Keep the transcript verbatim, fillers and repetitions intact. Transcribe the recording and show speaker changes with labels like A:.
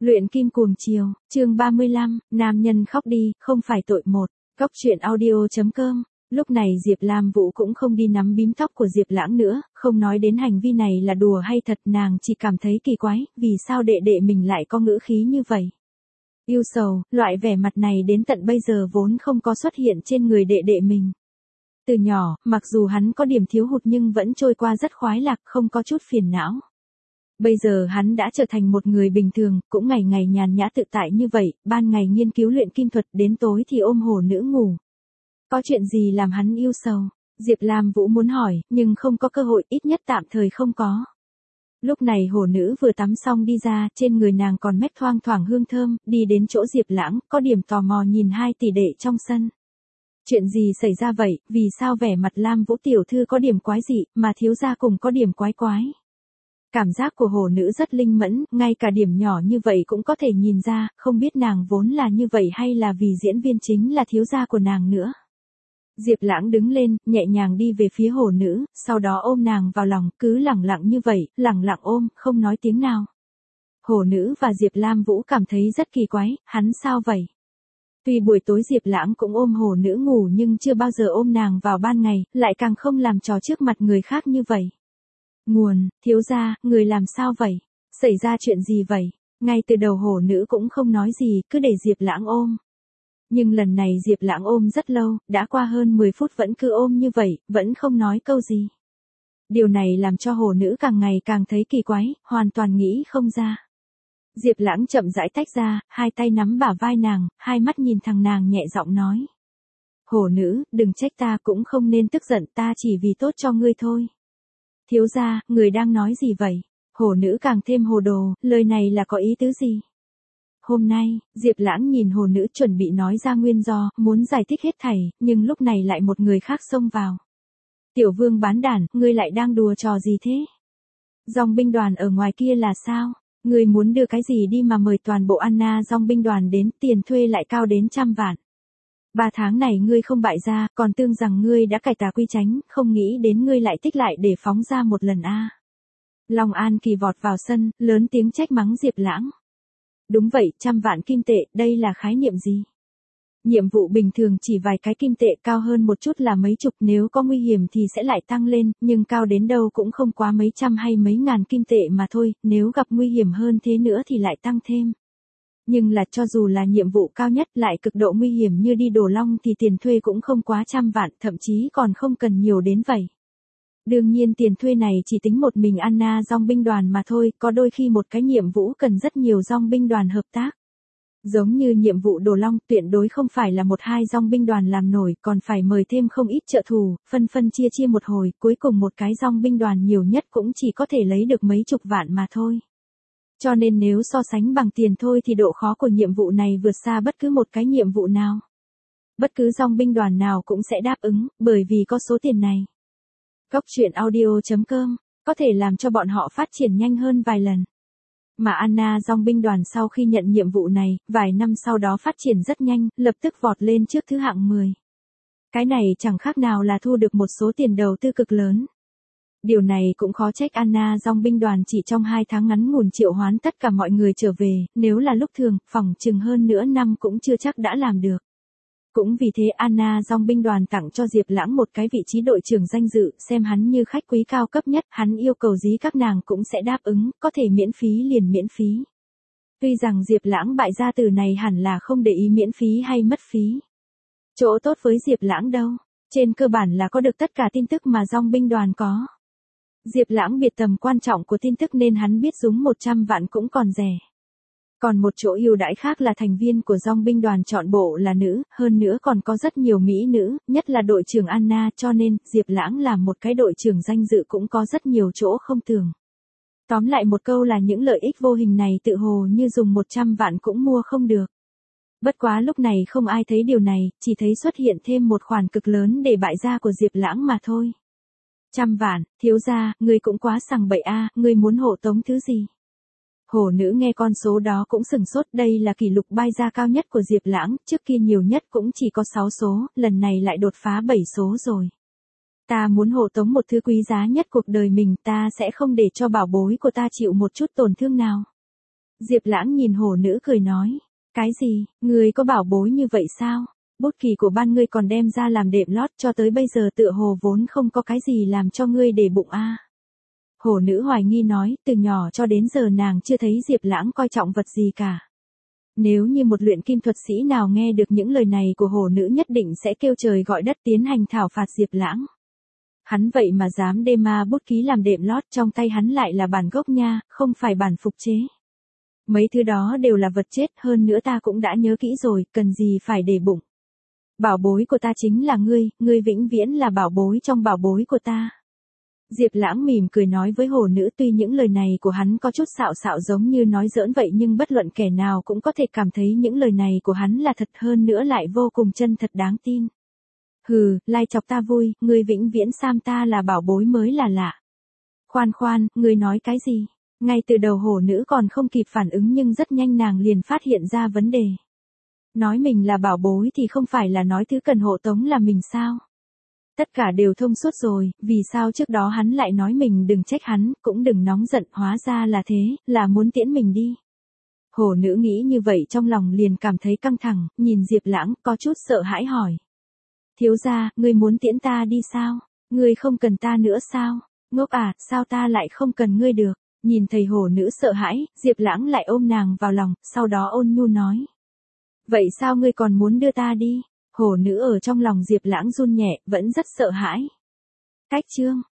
A: Luyện kim cuồng chiều, chương ba mươi lăm, nam nhân khóc đi, không phải tội một. Góc truyện audio.com. Lúc này Diệp Lam Vũ cũng không đi nắm bím tóc của Diệp Lãng nữa, không nói đến hành vi này là đùa hay thật, nàng chỉ cảm thấy kỳ quái, vì sao đệ đệ mình lại có ngữ khí như vậy. Yêu sầu, loại vẻ mặt này đến tận bây giờ vốn không có xuất hiện trên người đệ đệ mình. Từ nhỏ, mặc dù hắn có điểm thiếu hụt nhưng vẫn trôi qua rất khoái lạc, không có chút phiền não. Bây giờ hắn đã trở thành một người bình thường, cũng ngày ngày nhàn nhã tự tại như vậy, ban ngày nghiên cứu luyện kim thuật, đến tối thì ôm hổ nữ ngủ. Có chuyện gì làm hắn yêu sầu? Diệp Lam Vũ muốn hỏi, nhưng không có cơ hội, ít nhất tạm thời không có. Lúc này hổ nữ vừa tắm xong đi ra, trên người nàng còn mét thoang thoảng hương thơm, đi đến chỗ Diệp Lãng, có điểm tò mò nhìn hai tỷ đệ trong sân. Chuyện gì xảy ra vậy, vì sao vẻ mặt Lam Vũ tiểu thư có điểm quái dị, mà thiếu gia cùng có điểm quái quái? Cảm giác của hổ nữ rất linh mẫn, ngay cả điểm nhỏ như vậy cũng có thể nhìn ra, không biết nàng vốn là như vậy hay là vì diễn viên chính là thiếu gia của nàng nữa. Diệp Lãng đứng lên, nhẹ nhàng đi về phía hổ nữ, sau đó ôm nàng vào lòng, cứ lẳng lặng như vậy, lẳng lặng ôm, không nói tiếng nào. Hổ nữ và Diệp Lam Vũ cảm thấy rất kỳ quái, hắn sao vậy? Tuy buổi tối Diệp Lãng cũng ôm hổ nữ ngủ nhưng chưa bao giờ ôm nàng vào ban ngày, lại càng không làm trò trước mặt người khác như vậy. Nguồn, thiếu gia, người làm sao vậy? Xảy ra chuyện gì vậy? Ngay từ đầu hổ nữ cũng không nói gì, cứ để Diệp Lãng ôm. Nhưng lần này Diệp Lãng ôm rất lâu, đã qua hơn mười phút vẫn cứ ôm như vậy, vẫn không nói câu gì. Điều này làm cho hổ nữ càng ngày càng thấy kỳ quái, hoàn toàn nghĩ không ra. Diệp Lãng chậm rãi tách ra, hai tay nắm bả vai nàng, hai mắt nhìn thẳng nàng nhẹ giọng nói. Hổ nữ, đừng trách ta, cũng không nên tức giận, ta chỉ vì tốt cho ngươi thôi. Thiếu gia, người đang nói gì vậy? Hổ nữ càng thêm hồ đồ, lời này là có ý tứ gì? Hôm nay, Diệp Lãng nhìn hổ nữ chuẩn bị nói ra nguyên do, muốn giải thích hết thảy, nhưng lúc này lại một người khác xông vào. Tiểu vương bán đản, ngươi lại đang đùa trò gì thế? Dòng binh đoàn ở ngoài kia là sao? Ngươi muốn đưa cái gì đi mà mời toàn bộ Anna dòng binh đoàn đến, tiền thuê lại cao đến trăm vạn. Ba tháng này ngươi không bại ra, còn tưởng rằng ngươi đã cải tà quy chánh, không nghĩ đến ngươi lại tích lại để phóng ra một lần a. À. Long An Kỳ vọt vào sân, lớn tiếng trách mắng Diệp Lãng. Đúng vậy, trăm vạn kim tệ, đây là khái niệm gì? Nhiệm vụ bình thường chỉ vài cái kim tệ, cao hơn một chút là mấy chục, nếu có nguy hiểm thì sẽ lại tăng lên, nhưng cao đến đâu cũng không quá mấy trăm hay mấy ngàn kim tệ mà thôi, nếu gặp nguy hiểm hơn thế nữa thì lại tăng thêm. Nhưng là cho dù là nhiệm vụ cao nhất lại cực độ nguy hiểm như đi Đồ Long thì tiền thuê cũng không quá trăm vạn, thậm chí còn không cần nhiều đến vậy. Đương nhiên tiền thuê này chỉ tính một mình Anna dòng binh đoàn mà thôi, có đôi khi một cái nhiệm vụ cần rất nhiều dòng binh đoàn hợp tác. Giống như nhiệm vụ Đồ Long, tuyệt đối không phải là một hai dòng binh đoàn làm nổi, còn phải mời thêm không ít trợ thủ, phân phân chia chia một hồi, cuối cùng một cái dòng binh đoàn nhiều nhất cũng chỉ có thể lấy được mấy chục vạn mà thôi. Cho nên nếu so sánh bằng tiền thôi thì độ khó của nhiệm vụ này vượt xa bất cứ một cái nhiệm vụ nào. Bất cứ dòng binh đoàn nào cũng sẽ đáp ứng, bởi vì có số tiền này. Góc truyện audio.com, có thể làm cho bọn họ phát triển nhanh hơn vài lần. Mà Anna dòng binh đoàn sau khi nhận nhiệm vụ này, vài năm sau đó phát triển rất nhanh, lập tức vọt lên trước thứ hạng mười. Cái này chẳng khác nào là thu được một số tiền đầu tư cực lớn. Điều này cũng khó trách Anna dòng binh đoàn chỉ trong hai tháng ngắn ngủn triệu hoán tất cả mọi người trở về, nếu là lúc thường, phỏng chừng hơn nửa năm cũng chưa chắc đã làm được. Cũng vì thế Anna dòng binh đoàn tặng cho Diệp Lãng một cái vị trí đội trưởng danh dự, xem hắn như khách quý cao cấp nhất, hắn yêu cầu gì các nàng cũng sẽ đáp ứng, có thể miễn phí liền miễn phí. Tuy rằng Diệp Lãng bại gia từ này hẳn là không để ý miễn phí hay mất phí. Chỗ tốt với Diệp Lãng đâu, trên cơ bản là có được tất cả tin tức mà dòng binh đoàn có. Diệp Lãng biết tầm quan trọng của tin tức nên hắn biết dùng một trăm vạn cũng còn rẻ. Còn một chỗ ưu đãi khác là thành viên của dòng binh đoàn chọn bộ là nữ, hơn nữa còn có rất nhiều mỹ nữ, nhất là đội trưởng Anna, cho nên Diệp Lãng làm một cái đội trưởng danh dự cũng có rất nhiều chỗ không tưởng. Tóm lại một câu là những lợi ích vô hình này tự hồ như dùng một trăm vạn cũng mua không được. Bất quá lúc này không ai thấy điều này, chỉ thấy xuất hiện thêm một khoản cực lớn để bại gia của Diệp Lãng mà thôi. Trăm vạn, thiếu gia, ngươi cũng quá sằng bậy a, à, ngươi muốn hộ tống thứ gì? Hổ nữ nghe con số đó cũng sừng sốt, đây là kỷ lục bay ra cao nhất của Diệp Lãng, trước kia nhiều nhất cũng chỉ có sáu số, lần này lại đột phá bảy số rồi. Ta muốn hộ tống một thứ quý giá nhất cuộc đời mình, ta sẽ không để cho bảo bối của ta chịu một chút tổn thương nào. Diệp Lãng nhìn hồ nữ cười nói. Cái gì, ngươi có bảo bối như vậy sao? Bút kỳ của ban ngươi còn đem ra làm đệm lót, cho tới bây giờ tựa hồ vốn không có cái gì làm cho ngươi để bụng a. À. Hồ nữ hoài nghi nói, từ nhỏ cho đến giờ nàng chưa thấy Diệp Lãng coi trọng vật gì cả. Nếu như một luyện kim thuật sĩ nào nghe được những lời này của hồ nữ nhất định sẽ kêu trời gọi đất tiến hành thảo phạt Diệp Lãng. Hắn vậy mà dám đem ma bút ký làm đệm lót, trong tay hắn lại là bản gốc nha, không phải bản phục chế. Mấy thứ đó đều là vật chết, hơn nữa ta cũng đã nhớ kỹ rồi, cần gì phải để bụng. Bảo bối của ta chính là ngươi, ngươi vĩnh viễn là bảo bối trong bảo bối của ta. Diệp Lãng mỉm cười nói với hồ nữ, tuy những lời này của hắn có chút xạo xạo giống như nói giỡn vậy, nhưng bất luận kẻ nào cũng có thể cảm thấy những lời này của hắn là thật, hơn nữa lại vô cùng chân thật đáng tin. Hừ, lai chọc ta vui, ngươi vĩnh viễn xem ta là bảo bối mới là lạ. Khoan khoan, ngươi nói cái gì? Ngay từ đầu hồ nữ còn không kịp phản ứng nhưng rất nhanh nàng liền phát hiện ra vấn đề. Nói mình là bảo bối thì không phải là nói thứ cần hộ tống là mình sao? Tất cả đều thông suốt rồi, vì sao trước đó hắn lại nói mình đừng trách hắn, cũng đừng nóng giận, hóa ra là thế, là muốn tiễn mình đi. Hồ nữ nghĩ như vậy trong lòng liền cảm thấy căng thẳng, nhìn Diệp Lãng có chút sợ hãi hỏi. Thiếu gia, ngươi muốn tiễn ta đi sao? Ngươi không cần ta nữa sao? Ngốc à, sao ta lại không cần ngươi được? Nhìn thấy hồ nữ sợ hãi, Diệp Lãng lại ôm nàng vào lòng, sau đó ôn nhu nói. Vậy sao ngươi còn muốn đưa ta đi? Hồ nữ ở trong lòng Diệp Lãng run nhẹ, vẫn rất sợ hãi. Cách chương